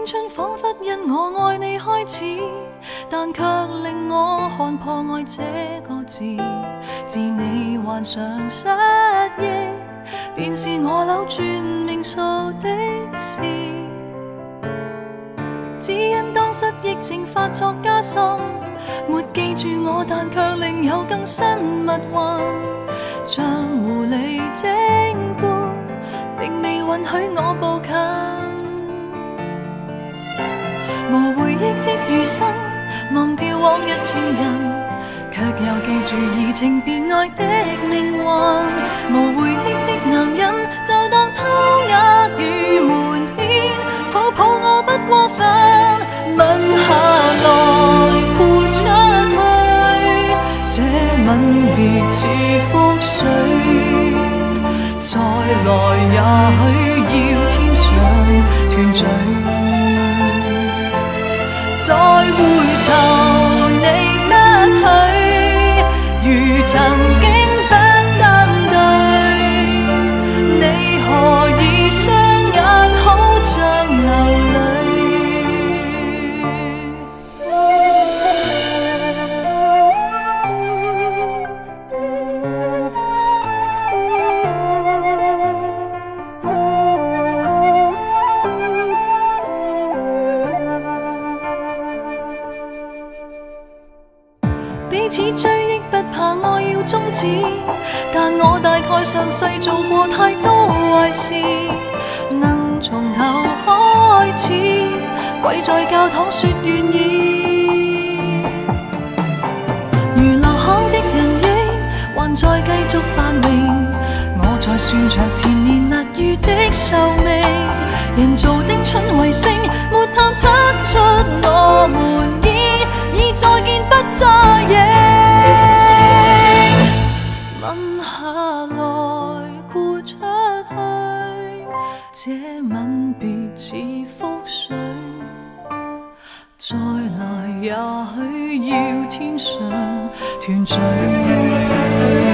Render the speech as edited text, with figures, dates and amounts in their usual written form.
春仿佛因我愛你開始，但卻令我看破愛這個字。自你患上失憶，便是我扭轉命數的事。只因當失憶症發作加深，沒記住我，但卻另有更新密運，像狐狸精般，並未允許我步近。無回憶的餘生，忘掉往日情人，卻又記住移情別愛的命運。無回憶的男人，就當偷呃與瞞騙，抱抱我不過分，吻下來豁出去，這吻別似覆水，再來也許要天上團聚。再回頭你不許，如曾經不擔對，你何以雙眼好像流淚？彼此追憶不怕愛要終止，但我大概上世做過太多壞事，能從頭開始，跪在教堂說願意。如留下的人憶還在繼續繁榮，我在算着甜言蜜語的壽命，人造的春衛星沒探測出我們已再見不再認。吻下來豁出去，這吻別似覆水，再來也許要天上團聚。